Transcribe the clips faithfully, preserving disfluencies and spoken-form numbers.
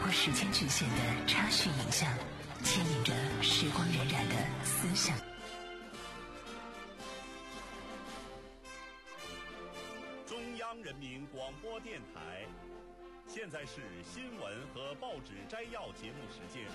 破时间局限的插叙影像，牵引着时光荏苒的思想。 中央人民广播电台，现在是新闻和报纸摘要节目时间。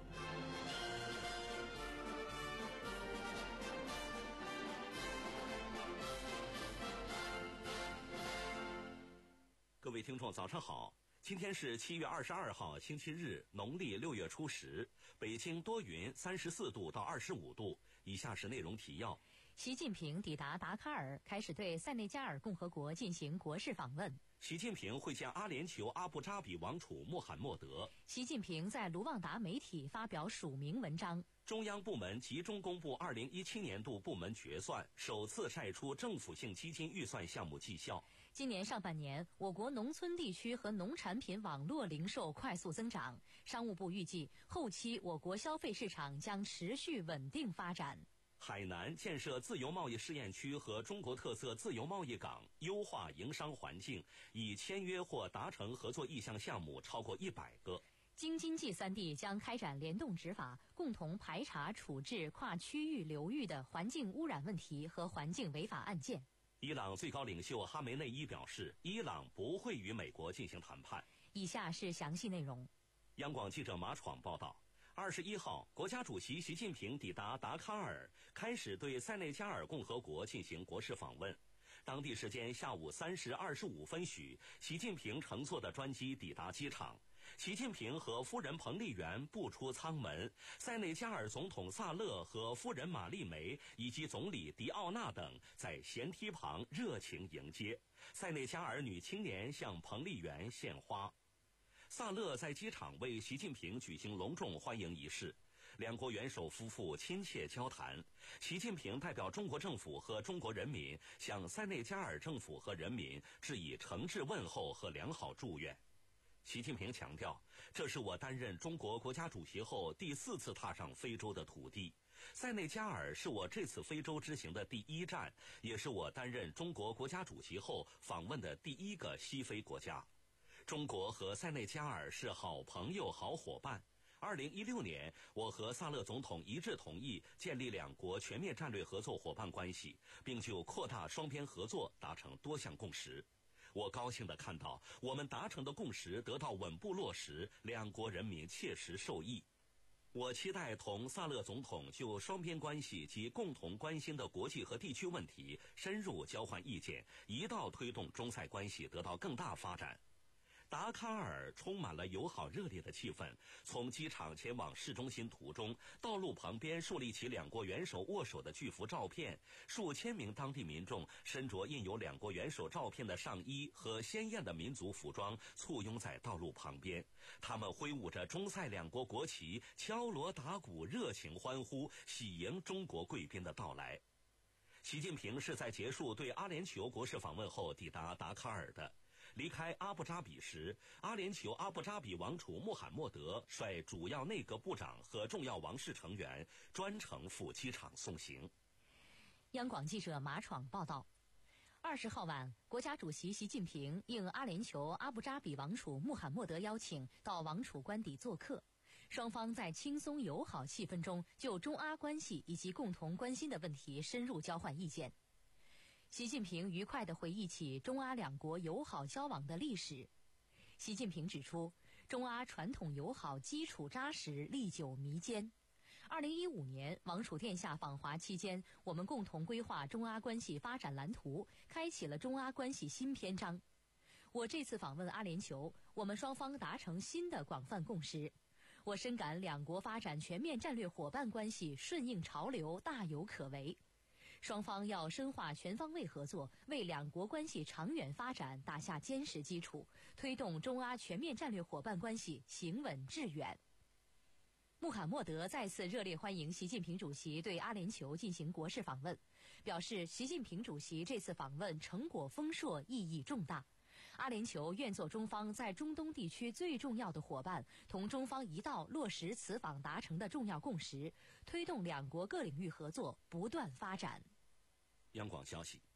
各位听众，早上好！今天是七月二十二号，星期日，农历六月初十。北京多云，三十四度到二十五度。以下是内容提要： 习近平抵达达喀尔，开始对塞内加尔共和国进行国事访问。 习近平会见阿联酋阿布扎比王储穆罕默德。 习近平在卢旺达媒体发表署名文章。 中央部门集中公布二零一七年度部门决算，首次晒出政府性基金预算项目绩效。 今年上半年，我国农村地区和农产品网络零售快速增长。商务部预计，后期我国消费市场将持续稳定发展。 海南建设自由贸易试验区和中国特色自由贸易港，优化营商环境，已签约或达成合作意向项目超过一百个。 京津冀三地将开展联动执法，共同排查处置跨区域流域的环境污染问题和环境违法案件。 伊朗最高领袖哈梅内伊表示，伊朗不会与美国进行谈判。 以下是详细内容。 央广记者马闯报道。二十一号，国家主席习近平抵达达喀尔，开始对塞内加尔共和国进行国事访问。当地时间下午三时二十五分许，习近平乘坐的专机抵达机场。习近平和夫人彭丽媛步出舱门，塞内加尔总统萨勒和夫人玛丽梅以及总理迪奥纳等在舷梯旁热情迎接。塞内加尔女青年向彭丽媛献花。萨勒在机场为习近平举行隆重欢迎仪式，两国元首夫妇亲切交谈。习近平代表中国政府和中国人民向塞内加尔政府和人民致以诚挚问候和良好祝愿。习近平强调，这是我担任中国国家主席后第四次踏上非洲的土地，塞内加尔是我这次非洲之行的第一站，也是我担任中国国家主席后访问的第一个西非国家。中国和塞内加尔是好朋友、好伙伴。二零一六年，我和萨勒总统一致同意建立两国全面战略合作伙伴关系，并就扩大双边合作达成多项共识。我高兴地看到我们达成的共识得到稳步落实，两国人民切实受益。我期待同萨勒总统就双边关系及共同关心的国际和地区问题深入交换意见，一道推动中塞关系得到更大发展。达喀尔充满了友好热烈的气氛，从机场前往市中心途中，道路旁边树立起两国元首握手的巨幅照片，数千名当地民众身着印有两国元首照片的上衣和鲜艳的民族服装，簇拥在道路旁边。他们挥舞着中塞两国国旗，敲锣打鼓，热情欢呼，喜迎中国贵宾的到来。习近平是在结束对阿联酋国事访问后抵达达喀尔的。离开阿布扎比时，阿联酋阿布扎比王储穆罕默德率主要内阁部长和重要王室成员专程赴机场送行。 央广记者马闯报道。二十号晚，国家主席习近平应阿联酋阿布扎比王储穆罕默德邀请，到王储官邸做客。双方在轻松友好气氛中，就中阿关系以及共同关心的问题深入交换意见。习近平愉快地回忆起中阿两国友好交往的历史。习近平指出，中阿传统友好基础扎实，历久弥坚。二零一五年，王储殿下访华期间，我们共同规划中阿关系发展蓝图，开启了中阿关系新篇章。我这次访问阿联酋，我们双方达成新的广泛共识。我深感两国发展全面战略伙伴关系顺应潮流，大有可为。双方要深化全方位合作，为两国关系长远发展打下坚实基础，推动中阿全面战略伙伴关系行稳致远。穆罕默德再次热烈欢迎习近平主席对阿联酋进行国事访问，表示习近平主席这次访问成果丰硕，意义重大。阿联酋愿做中方在中东地区最重要的伙伴，同中方一道落实此访达成的重要共识，推动两国各领域合作不断发展。 央广消息，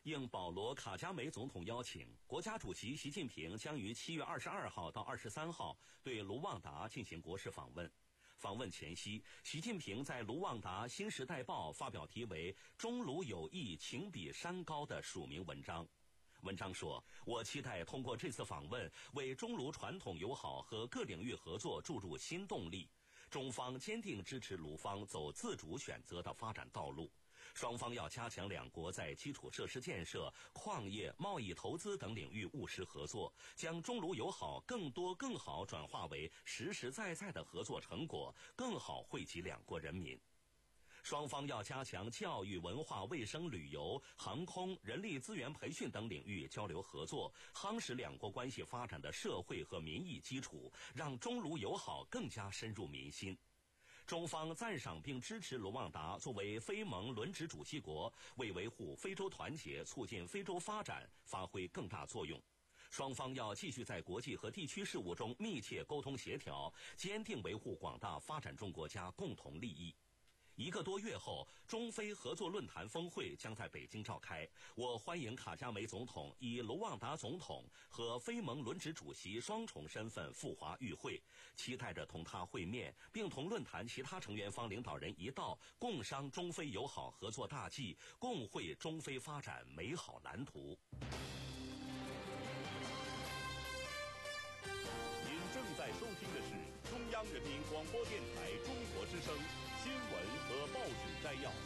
应保罗·卡加梅总统邀请，国家主席习近平将于七月二十二号到二十三号对卢旺达进行国事访问。访问前夕，习近平在卢旺达《新时代报》发表题为《中卢友谊情比山高》的署名文章。文章说，我期待通过这次访问，为中卢传统友好和各领域合作注入新动力。中方坚定支持卢方走自主选择的发展道路。双方要加强两国在基础设施建设、矿业、贸易投资等领域务实合作，将中卢友好更多更好转化为实实在在的合作成果，更好惠及两国人民。双方要加强教育、文化、卫生、旅游、航空、人力资源培训等领域交流合作，夯实两国关系发展的社会和民意基础，让中卢友好更加深入民心。中方赞赏并支持卢旺达作为非盟轮值主席国，为维护非洲团结、促进非洲发展发挥更大作用。双方要继续在国际和地区事务中密切沟通协调，坚定维护广大发展中国家共同利益。一个多月后，中非合作论坛峰会将在北京召开。我欢迎卡加梅总统以卢旺达总统和非盟轮值主席双重身份赴华与会，期待着同他会面，并同论坛其他成员方领导人一道，共商中非友好合作大计，共绘中非发展美好蓝图。 您正在收听的是中央人民广播电台中国之声新闻和报纸摘要。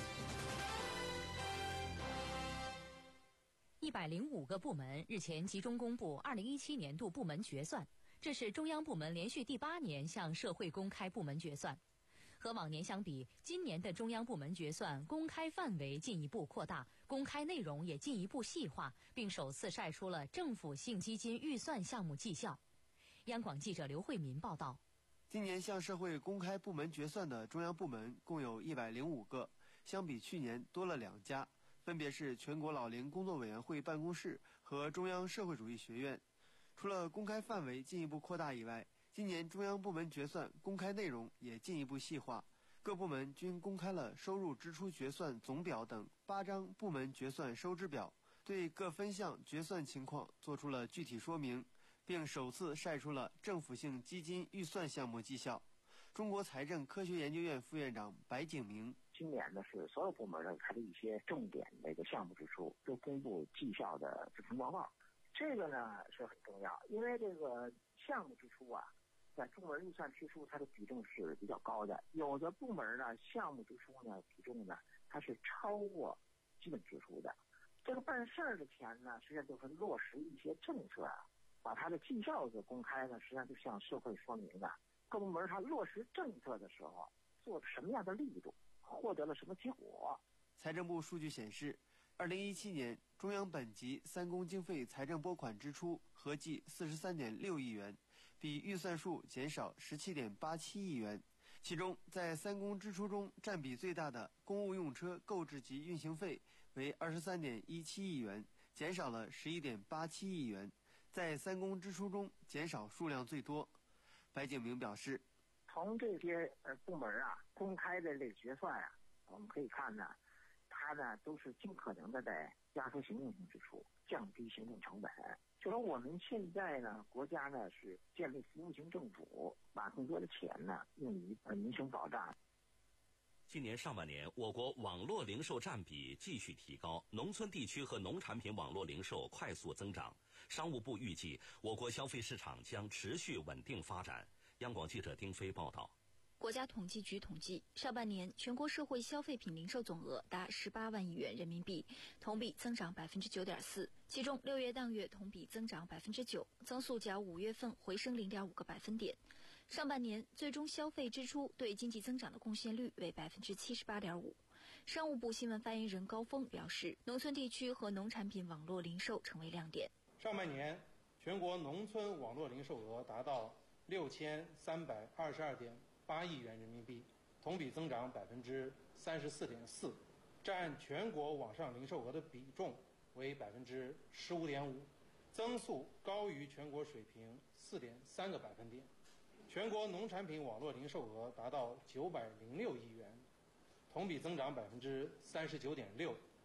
一百零五个部门日前集中公布二零一七年度部门决算，这是中央部门连续第八年向社会公开部门决算。和往年相比，今年的中央部门决算公开范围进一步扩大，公开内容也进一步细化，并首次晒出了政府性基金预算项目绩效。央广记者刘慧民报道。 今年向社会公开部门决算的中央部门共有一百零五个，相比去年多了两家，分别是全国老龄工作委员会办公室和中央社会主义学院。除了公开范围进一步扩大以外，今年中央部门决算公开内容也进一步细化，各部门均公开了收入支出决算总表等八张部门决算收支表，对各分项决算情况做出了具体说明，并首次晒出了政府性基金预算项目绩效。中国财政科学研究院副院长白景明， 今年呢是所有部门呢它的一些重点的一个项目支出都公布绩效的执行报告，这个呢是很重要，因为这个项目支出啊，在部门预算支出它的比重是比较高的，有的部门呢项目支出呢比重呢它是超过基本支出的。这个办事儿的钱呢，实际上就是落实一些政策啊，把它的绩效给公开呢，实际上就向社会说明的各部门它落实政策的时候做什么样的力度，获得了什么结果。 财政部数据显示，二零一七年中央本级三公经费财政拨款支出合计四十三点六亿元，比预算数减少十七点八七亿元。其中，在三公支出中占比最大的公务用车购置及运行费为二十三点一七亿元，减少了十一点八七亿元，在三公支出中减少数量最多。白景明表示， 从这些呃部门啊公开的这个决算啊，我们可以看呢，它呢都是尽可能的在压缩行政性支出，降低行政成本。就说我们现在呢，国家呢是建立服务型政府，把更多的钱呢用于民生保障。 今年上半年，我国网络零售占比继续提高，农村地区和农产品网络零售快速增长。商务部预计，我国消费市场将持续稳定发展。央广记者丁飞报道。 国家统计局统计，上半年全国社会消费品零售总额达十八万亿元人民币，同比增长百分之九点四。其中，六月当月同比增长百分之九，增速较五月份回升零点五个百分点。上半年最终消费支出对经济增长的贡献率为百分之七十八点五。商务部新闻发言人高峰表示，农村地区和农产品网络零售成为亮点。 上半年，全国农村网络零售额达到六千三百二十二点八亿元人民币，同比增长百分之三十四点四，占全国网上零售额的比重为百分之十五点五，增速高于全国水平四点三个百分点。全国农产品网络零售额达到九百零六亿元，同比增长百分之三十九点六。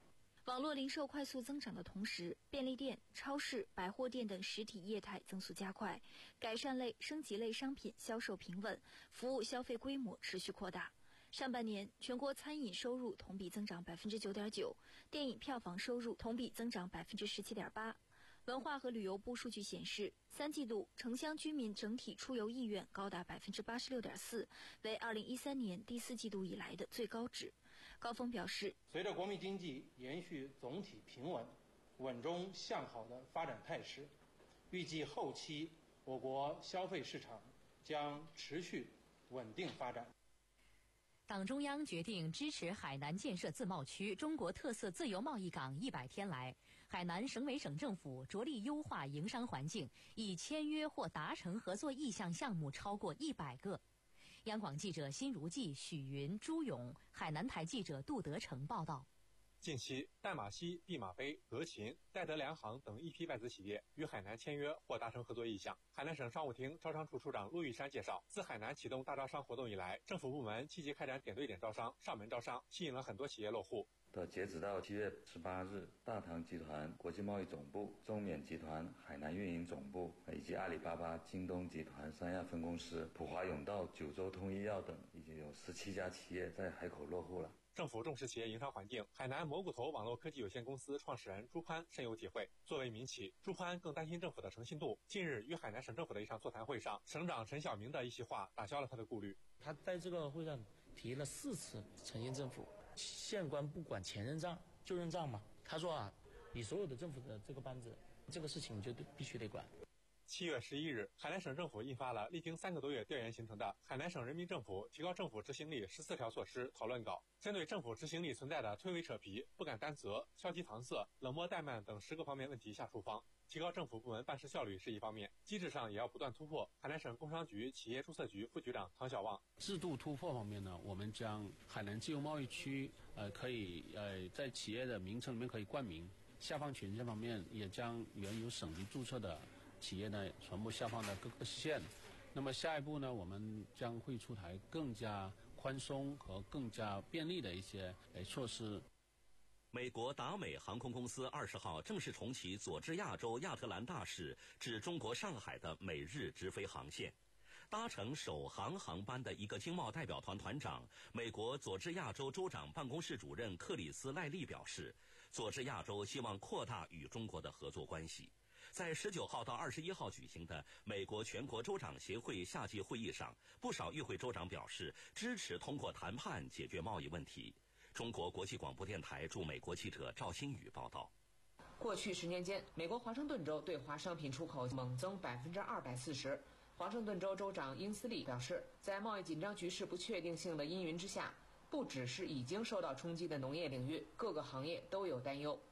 网络零售快速增长的同时，便利店、超市、百货店等实体业态增速加快，改善类、升级类商品销售平稳，服务消费规模持续扩大。上半年，全国餐饮收入同比增长百分之九点九，电影票房收入同比增长百分之十七点八。文化和旅游部数据显示，三季度城乡居民整体出游意愿高达百分之八十六点四，为二零一三年第四季度以来的最高值。高峰表示， 随着国民经济延续总体平稳、稳中向好的发展态势，预计后期我国消费市场将持续稳定发展。 党中央决定支持海南建设自贸区中国特色自由贸易港一百天来，海南省委省政府着力优化营商环境，已签约或达成合作意向项目超过一百个。央广记者辛如记、许云、朱勇，海南台记者杜德成报道。 近期，淡马锡、毕马威、德勤、戴德梁行等一批外资企业与海南签约或达成合作意向。海南省商务厅招商处处长陆玉山介绍，自海南启动大招商活动以来，政府部门积极开展点对点招商、上门招商，吸引了很多企业落户。 到截止到七月十八日，大唐集团国际贸易总部、中缅集团海南运营总部以及阿里巴巴、京东集团三亚分公司、普华永道、九州通医药等，已经有十七家企业在海口落户了。 政府重视企业营商环境，海南蘑菇头网络科技有限公司创始人朱潘深有体会。作为民企，朱潘更担心政府的诚信度。近日与海南省政府的一场座谈会上，省长陈晓明的一席话打消了他的顾虑。 他在这个会上提了四次诚信政府，县官不管前任账就任账嘛。他说啊，你所有的政府的这个班子，这个事情你就必须得管。 七月十一日，海南省政府印发了历经三个多月调研形成的《海南省人民政府提高政府执行力十四条措施》讨论稿，针对政府执行力存在的推诿扯皮、不敢担责、消极搪塞、冷漠怠慢等十个方面问题下处方。提高政府部门办事效率是一方面，机制上也要不断突破。海南省工商局企业注册局副局长唐小旺， 制度突破方面呢，我们将海南自由贸易区呃可以呃在企业的名称里面可以冠名，下放权限方面也将原有省级注册的企业呢全部下放到各个县。那么下一步呢，我们将会出台更加宽松和更加便利的一些呃措施。 美国达美航空公司二十号正式重启佐治亚州亚特兰大市至中国上海的每日直飞航线。搭乘首航航班的一个经贸代表团团长、美国佐治亚州州长办公室主任克里斯·赖利表示，佐治亚州希望扩大与中国的合作关系。在十九号到二十一号举行的美国全国州长协会夏季会议上，不少与会州长表示支持通过谈判解决贸易问题。中国国际广播电台驻美国记者赵新宇报道。 过去十年间，美国华盛顿州对华商品出口猛增百分之二百四十。华盛顿州州长英斯利表示，在贸易紧张局势不确定性的阴云之下，不只是已经受到冲击的农业领域，各个行业都有担忧。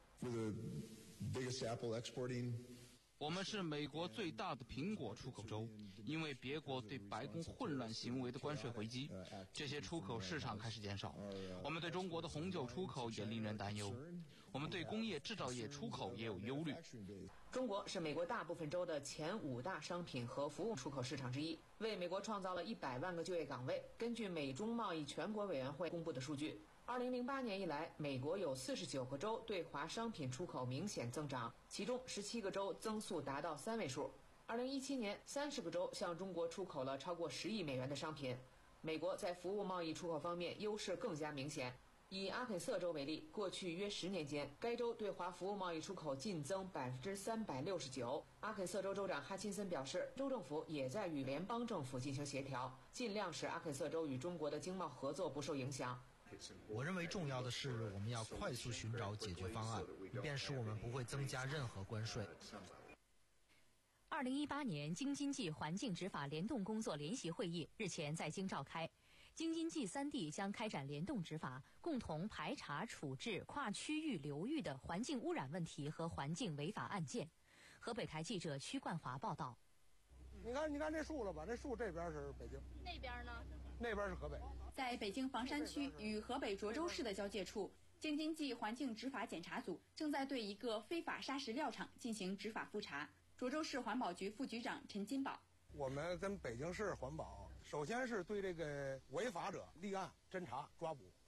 我们是美国最大的苹果出口州，因为别国对白宫混乱行为的关税回击，这些出口市场开始减少。我们对中国的红酒出口也令人担忧，我们对工业制造业出口也有忧虑。 中国是美国大部分州的前五大商品和服务出口市场之一，为美国创造了一百万个就业岗位。根据美中贸易全国委员会公布的数据，二零零八年以来，美国有四十九个州对华商品出口明显增长，其中十七个州增速达到三位数。二零一七年，三十个州向中国出口了超过十亿美元的商品。美国在服务贸易出口方面优势更加明显。以阿肯色州为例，过去约十年间，该州对华服务贸易出口净增百分之三百六十九。阿肯色州州长哈钦森表示，州政府也在与联邦政府进行协调，尽量使阿肯色州与中国的经贸合作不受影响。 我认为重要的是，我们要快速寻找解决方案，以便使我们不会增加任何关税。 二零一八年京津冀环境执法联动工作联席会议日前在京召开。京津冀三地将开展联动执法，共同排查处置跨区域流域的环境污染问题和环境违法案件。河北台记者屈冠华报道。 你看，你看这树了吧？这树这边是北京， 那边呢？ 那边是河北。 在北京房山区与河北涿州市的交界处，京津冀环境执法检查组正在对一个非法砂石料厂进行执法复查。涿州市环保局副局长陈金宝， 我们跟北京市环保。首先是对这个违法者立案、侦查、抓捕，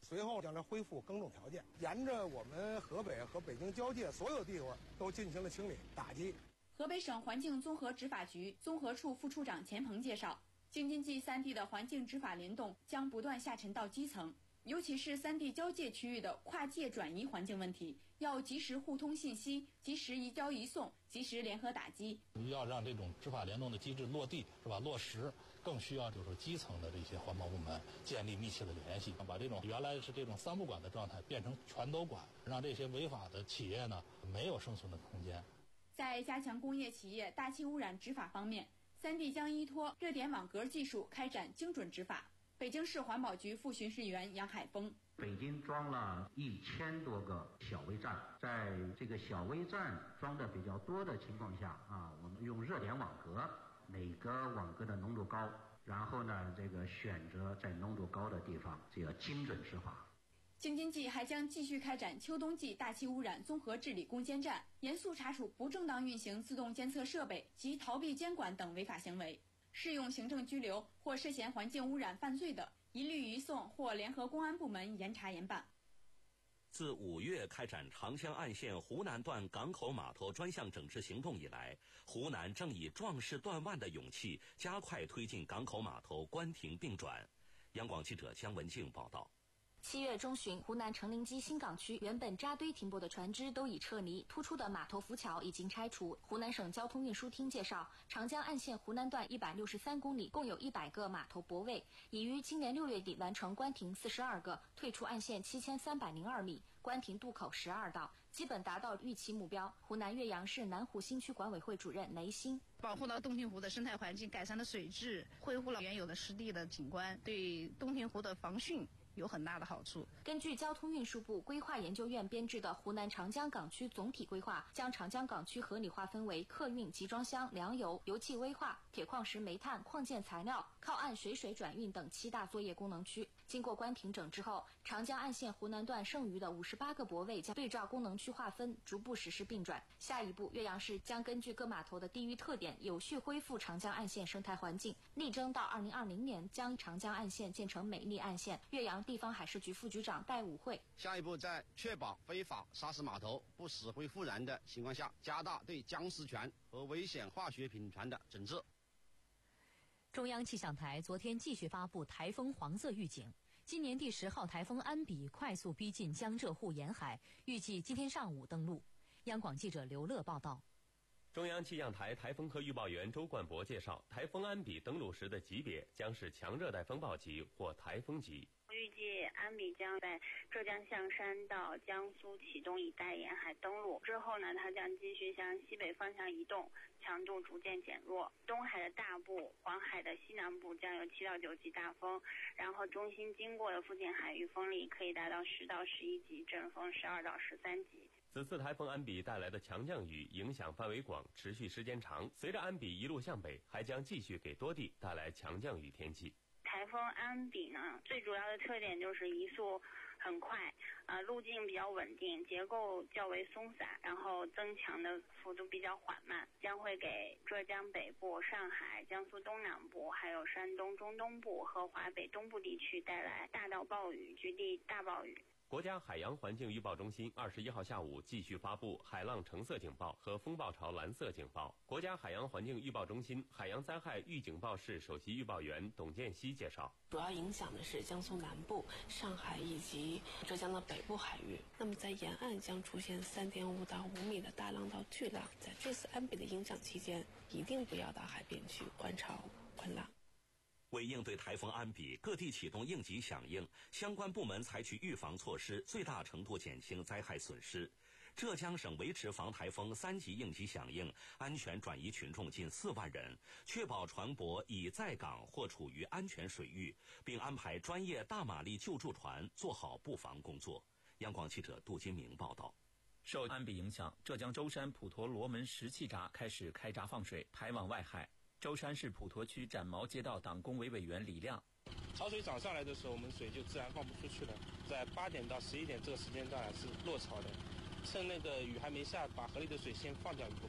随后将这恢复耕种条件，沿着我们河北和北京交界所有地方都进行了清理打击。 河北省环境综合执法局综合处副处长钱鹏介绍，京津冀三地的环境执法联动将不断下沉到基层，尤其是三地交界区域的跨界转移环境问题，要及时互通信息，及时移交移送，及时联合打击。 要让这种执法联动的机制落地，是吧？落实，更需要就是基层的这些环保部门建立密切的联系，把这种原来是这种三不管的状态变成全都管，让这些违法的企业呢没有生存的空间。 在加强工业企业大气污染执法方面，三地将依托热点网格技术开展精准执法。北京市环保局副巡视员杨海峰， 北京装了一千多个小微站，在这个小微站装的比较多的情况下啊，我们用热点网格，每个网格的浓度高，然后呢，这个选择在浓度高的地方，这个精准执法。 京津冀还将继续开展秋冬季大气污染综合治理攻坚战，严肃查处不正当运行自动监测设备及逃避监管等违法行为，适用行政拘留或涉嫌环境污染犯罪的，一律移送或联合公安部门严查严办。 自五月开展长江岸线湖南段港口码头专项整治行动以来，湖南正以壮士断腕的勇气，加快推进港口码头关停并转。央广记者姜文静报道。 七月中旬，湖南城陵矶新港区原本扎堆停泊的船只都已撤离，突出的码头浮桥已经拆除。湖南省交通运输厅介绍，长江岸线湖南段一百六十三公里，共有一百个码头泊位，已于今年六月底完成关停四十二个，退出岸线七千三百零二米，关停渡口十二道，基本达到预期目标。湖南岳阳市南湖新区管委会主任雷欣， 保护了洞庭湖的生态环境，改善了水质，恢复了原有的湿地的景观，对洞庭湖的防汛有很大的好处。 根据交通运输部规划研究院编制的湖南长江港区总体规划，将长江港区合理划分为客运集装箱、粮油、油气危化、铁矿石、煤炭、矿建材料、靠岸水水转运等七大作业功能区。经过关停整之后，长江岸线湖南段剩余的五十八个泊位将对照功能区划分，逐步实施并转。下一步，岳阳市将根据各码头的地域特点，有序恢复长江岸线生态环境，力争到二零二零年将长江岸线建成美丽岸线。岳阳地方海事局副局长戴武慧， 下一步在确保非法砂石码头不死灰复燃的情况下，加大对僵尸船和危险化学品船的整治。 中央气象台昨天继续发布台风黄色预警，今年第十号台风安比快速逼近江浙沪沿海，预计今天上午登陆。央广记者刘乐报道。 中央气象台台风科预报员周冠博介绍，台风安比登陆时的级别将是强热带风暴级或台风级。 预计安比将在浙江象山到江苏启东一带沿海登陆，之后呢，它将继续向西北方向移动，强度逐渐减弱。东海的大部、黄海的西南部将有七到九级大风，然后中心经过的附近海域风力可以达到十到十一级，阵风十二到十三级。 此次台风安比带来的强降雨影响范围广，持续时间长。随着安比一路向北，还将继续给多地带来强降雨天气。 台风安比呢，最主要的特点就是移速很快，呃，路径比较稳定，结构较为松散，然后增强的幅度比较缓慢，将会给浙江北部、上海、江苏东南部，还有山东中东部和华北东部地区带来大到暴雨，局地大暴雨。 国家海洋环境预报中心二十一号下午继续发布海浪橙色警报和风暴潮蓝色警报。国家海洋环境预报中心海洋灾害预警报室首席预报员董建熙介绍， 主要影响的是江苏南部、上海以及浙江的北部海域。那么在沿岸将出现三点五到五米的大浪到巨浪。在这次安比的影响期间，一定不要到海边去观潮观浪。 为应对台风安比，各地启动应急响应，相关部门采取预防措施，最大程度减轻灾害损失。浙江省维持防台风三级应急响应，安全转移群众近四万人，确保船舶已在港或处于安全水域，并安排专业大马力救助船做好布防工作。央广记者杜金明报道。 受安比影响，浙江舟山普陀罗门石器闸开始开闸放水，排往外海。舟山市普陀区展毛街道党工委委员李亮， 潮水涨上来的时候，我们水就自然放不出去了。在八点到十一点这个时间段是落潮的，趁那个雨还没下，把河里的水先放掉一部分。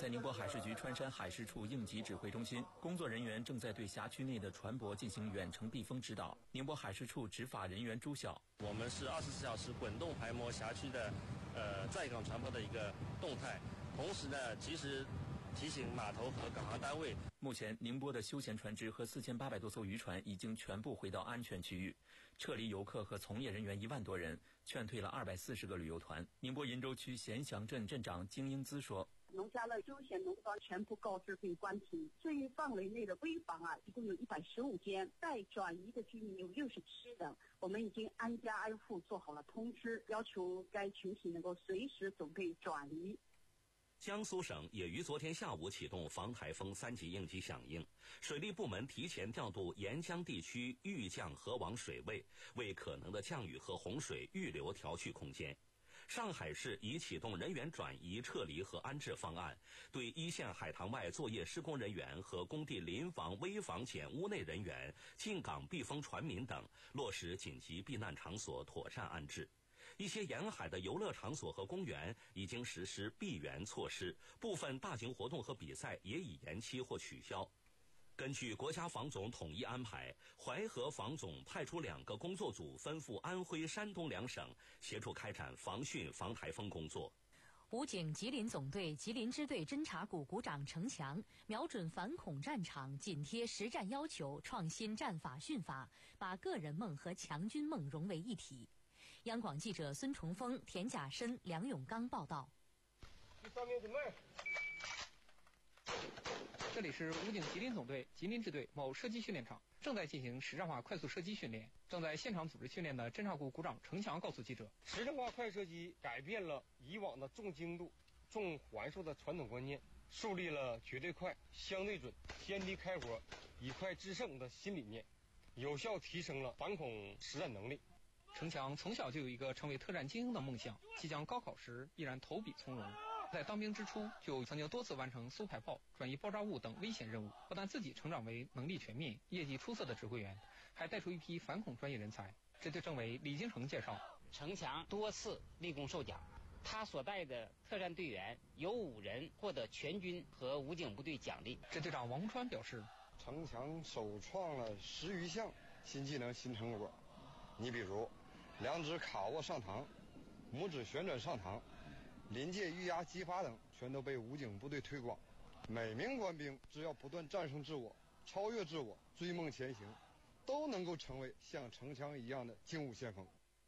在宁波海事局川山海事处应急指挥中心，工作人员正在对辖区内的船舶进行远程避风指导。宁波海事处执法人员朱晓， 我们是二十四小时滚动排摸辖区的呃在港船舶的一个动态，同时呢及时提醒码头和港航单位。 目前，宁波的休闲船只和四千八百多艘渔船已经全部回到安全区域，撤离游客和从业人员一万多人，劝退了二百四十个旅游团。宁波鄞州区咸祥镇镇长金英姿说：“ 农家乐休闲农庄全部告知并关停，这一范围内的危房啊，一共有一百十五间，待转移的居民有六十七人。我们已经挨家挨户做好了通知，要求该群体能够随时准备转移。” 江苏省也于昨天下午启动防台风三级应急响应，水利部门提前调度沿江地区预降河网水位，为可能的降雨和洪水预留调蓄空间。上海市已启动人员转移、撤离和安置方案，对一线海棠外作业施工人员和工地临房、危房检屋内人员、进港避风船民等落实紧急避难场所妥善安置。一些沿海的游乐场所和公园已经实施闭园措施，部分大型活动和比赛也已延期或取消。根据国家防总统一安排，淮河防总派出两个工作组分赴安徽、山东两省，协助开展防汛防台风工作。 武警吉林总队吉林支队侦察股股长程强瞄准反恐战场，紧贴实战要求，创新战法训法，把个人梦和强军梦融为一体。央广记者孙崇峰、田甲申、梁永刚报道。 第三名准备。这里是武警吉林总队吉林支队某射击训练场，正在进行实战化快速射击训练。正在现场组织训练的侦察股股长程强告诉记者， 实战化快射击改变了以往的重精度、重环数的传统观念，树立了绝对快、相对准、先敌开火、以快制胜的新理念，有效提升了反恐实战能力。 程强从小就有一个成为特战精英的梦想，即将高考时依然投笔从戎。在当兵之初，就曾经多次完成搜排炮、转移爆炸物等危险任务。不但自己成长为能力全面、业绩出色的指挥员，还带出一批反恐专业人才。这对政委李金成介绍， 程强多次立功受奖，他所带的特战队员有五人获得全军和武警部队奖励。 支队长王川表示， 程强首创了十余项新技能新成果，你比如两指卡握上膛、拇指旋转上膛、临界预压击发等，全都被武警部队推广。每名官兵只要不断战胜自我、超越自我、追梦前行，都能够成为像程强一样的精武先锋。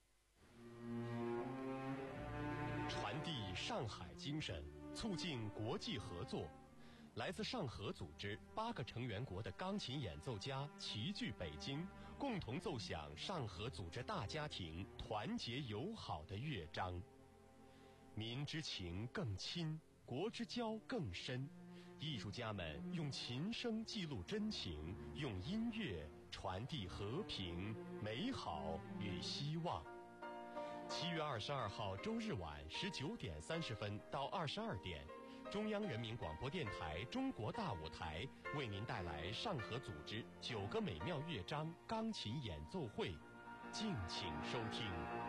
传递上海精神，促进国际合作。来自上合组织八个成员国的钢琴演奏家齐聚北京，共同奏响上合组织大家庭团结友好的乐章。民之情更亲，国之交更深。艺术家们用琴声记录真情，用音乐传递和平、美好与希望。七月二十二号周日晚十九点三十分到二十二点，中央人民广播电台中国大舞台为您带来上合组织九个美妙乐章钢琴演奏会，敬请收听。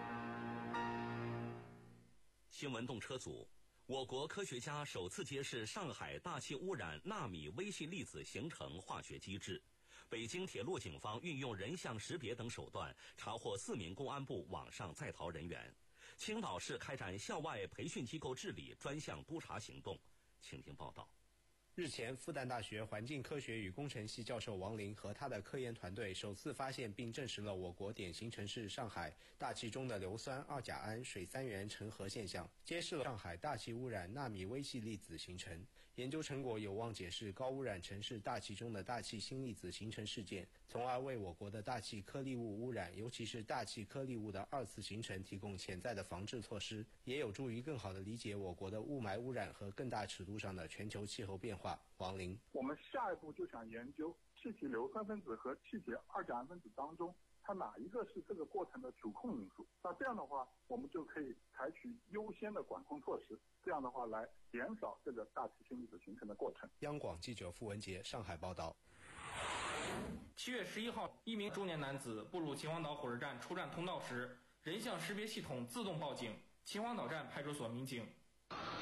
新闻动车组，我国科学家首次揭示上海大气污染纳米微细粒子形成化学机制。北京铁路警方运用人像识别等手段查获四名公安部网上在逃人员。青岛市开展校外培训机构治理专项督查行动。请听报道。 日前，复旦大学环境科学与工程系教授王林和他的科研团队首次发现并证实了我国典型城市上海大气中的硫酸、二甲胺、水三元成核现象，揭示了上海大气污染纳米微细粒子形成。研究成果有望解释高污染城市大气中的大气新粒子形成事件，从而为我国的大气颗粒物污染，尤其是大气颗粒物的二次形成提供潜在的防治措施，也有助于更好地理解我国的雾霾污染和更大尺度上的全球气候变化。王林， 我们下一步就想研究气体硫酸分子和气体二甲胺分子当中，它哪一个是这个过程的主控因素？那这样的话，我们就可以采取优先的管控措施，这样的话来减少这个大气新粒子形成的过程。 央广记者付文杰上海报道。 七月十一号，一名中年男子步入秦皇岛火车站出站通道时，人像识别系统自动报警。秦皇岛站派出所民警。 这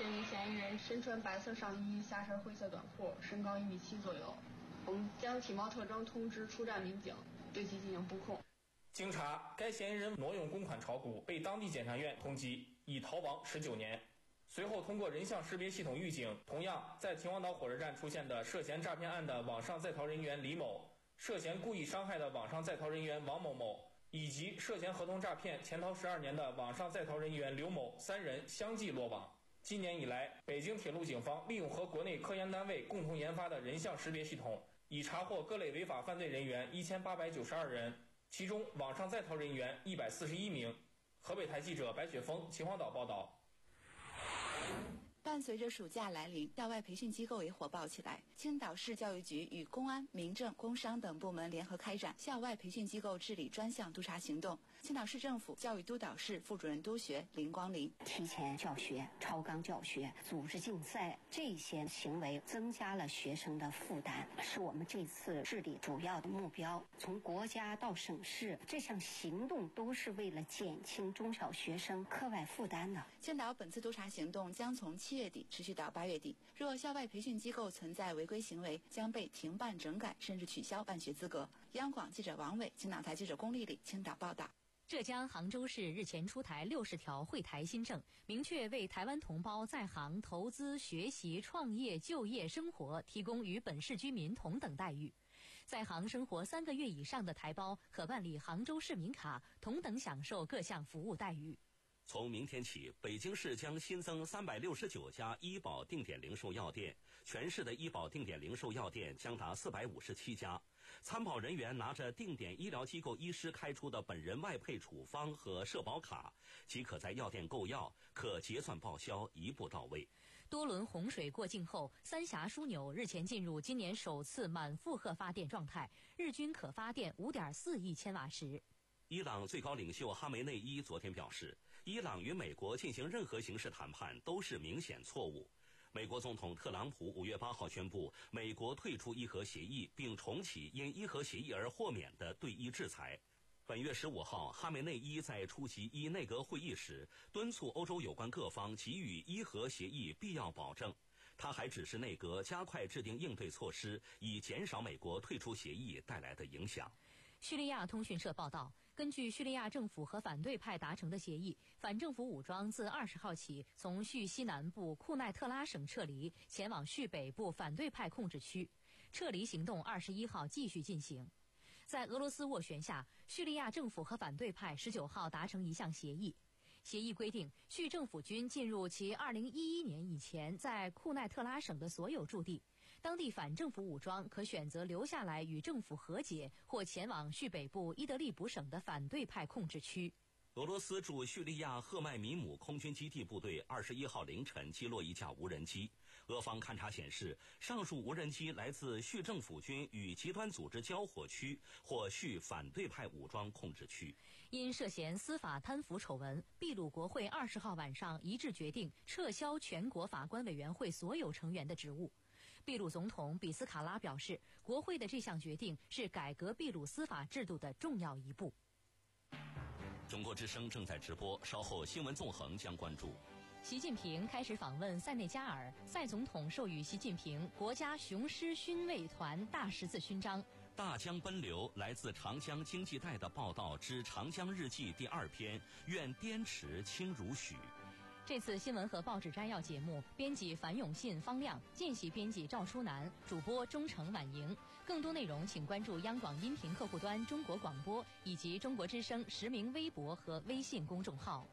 这名嫌疑人身穿白色上衣，下身灰色短裤，身高一米七左右。我们将体貌特征通知出站民警，对其进行布控。 经查，该嫌疑人挪用公款炒股，被当地检察院通缉，已逃亡十九年。随后通过人像识别系统预警，同样在秦皇岛火车站出现的涉嫌诈骗案的网上在逃人员李某，涉嫌故意伤害的网上在逃人员王某某，以及涉嫌合同诈骗潜逃十二年的网上在逃人员刘某三人相继落网。今年以来，北京铁路警方利用和国内科研单位共同研发的人像识别系统，已查获各类违法犯罪人员一千八百九十二人，其中网上在逃人员一百四十一名。河北台记者白雪峰，秦皇岛报道。 伴随着暑假来临，校外培训机构也火爆起来。青岛市教育局与公安、民政、工商等部门联合开展校外培训机构治理专项督查行动。青岛市政府教育督导室副主任督学林光林： 提前教学、超纲教学、组织竞赛，这些行为增加了学生的负担，是我们这次治理主要的目标。从国家到省市，这项行动都是为了减轻中小学生课外负担的。 青岛本次督查行动将从七月底持续到八月底，若校外培训机构存在违规行为，将被停办整改，甚至取消办学资格。央广记者王伟，青岛台记者龚丽丽，青岛报道。 浙江杭州市日前出台六十条惠台新政，明确为台湾同胞在杭投资、学习、创业、就业、生活提供与本市居民同等待遇。在杭生活三个月以上的台胞可办理杭州市民卡，同等享受各项服务待遇。 从明天起，北京市将新增三百六十九家医保定点零售药店，全市的医保定点零售药店将达四百五十七家。参保人员拿着定点医疗机构医师开出的本人外配处方和社保卡，即可在药店购药，可结算报销，一步到位。 多轮洪水过境后，三峡枢纽日前进入今年首次满负荷发电状态，日均可发电 五点四亿千瓦时。 伊朗最高领袖哈梅内伊昨天表示，伊朗与美国进行任何形式谈判都是明显错误。美国总统特朗普五月八号宣布，美国退出伊核协议，并重启因伊核协议而豁免的对伊制裁。本月十五号，哈梅内伊在出席伊内阁会议时，敦促欧洲有关各方给予伊核协议必要保证。他还指示内阁加快制定应对措施，以减少美国退出协议带来的影响。 叙利亚通讯社报道，根据叙利亚政府和反对派达成的协议，反政府武装自二十号起从叙西南部库奈特拉省撤离，前往叙北部反对派控制区。撤离行动二十一号继续进行。在俄罗斯斡旋下，叙利亚政府和反对派十九号达成一项协议。协议规定，叙政府军进入其二零一一年以前在库奈特拉省的所有驻地，当地反政府武装可选择留下来与政府和解，或前往叙北部伊德利卜省的反对派控制区。 俄罗斯驻叙利亚赫迈米姆空军基地部队二十一号凌晨击落一架无人机。俄方勘查显示，上述无人机来自叙政府军与极端组织交火区或叙反对派武装控制区。 因涉嫌司法贪腐丑闻，秘鲁国会二十号晚上一致决定撤销全国法官委员会所有成员的职务。秘鲁总统比斯卡拉表示，国会的这项决定是改革秘鲁司法制度的重要一步。 中国之声正在直播，稍后新闻纵横将关注。 习近平开始访问塞内加尔，塞总统授予习近平国家雄狮勋卫团大十字勋章。 大江奔流，来自长江经济带的报道之《长江日记》第二篇，愿滇池清如许。 这次新闻和报纸摘要节目，编辑樊永信、方亮，见习编辑赵淑楠，主播钟诚、婉莹。更多内容请关注央广音频客户端中国广播以及中国之声实名微博和微信公众号。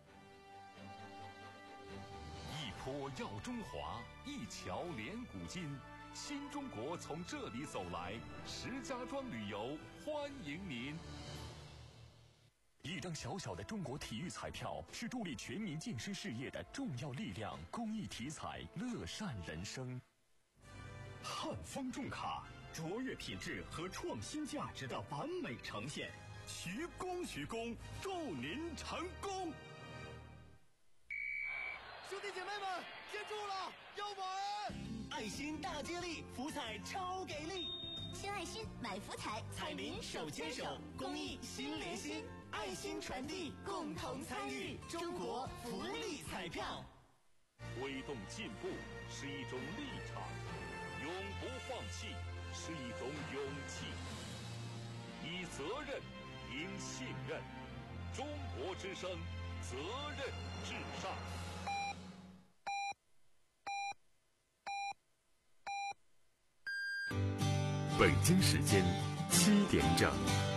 一坡耀中华，一桥连古今，新中国从这里走来。石家庄旅游欢迎您。一张小小的中国体育彩票是助力全民健身事业的重要力量。公益体彩，乐善人生。 汉方重卡，卓越品质和创新价值的完美呈现。 徐工，徐工，祝您成功！ 兄弟姐妹们，接住了，要玩！ 爱心大接力，福彩超给力！ 献爱心，买福彩， 彩民手牵手，公益心连心，爱心传递，共同参与中国福利彩票。 推动进步是一种立场，永不放弃是一种勇气。以责任赢信任，中国之声，责任至上。 北京时间七点整。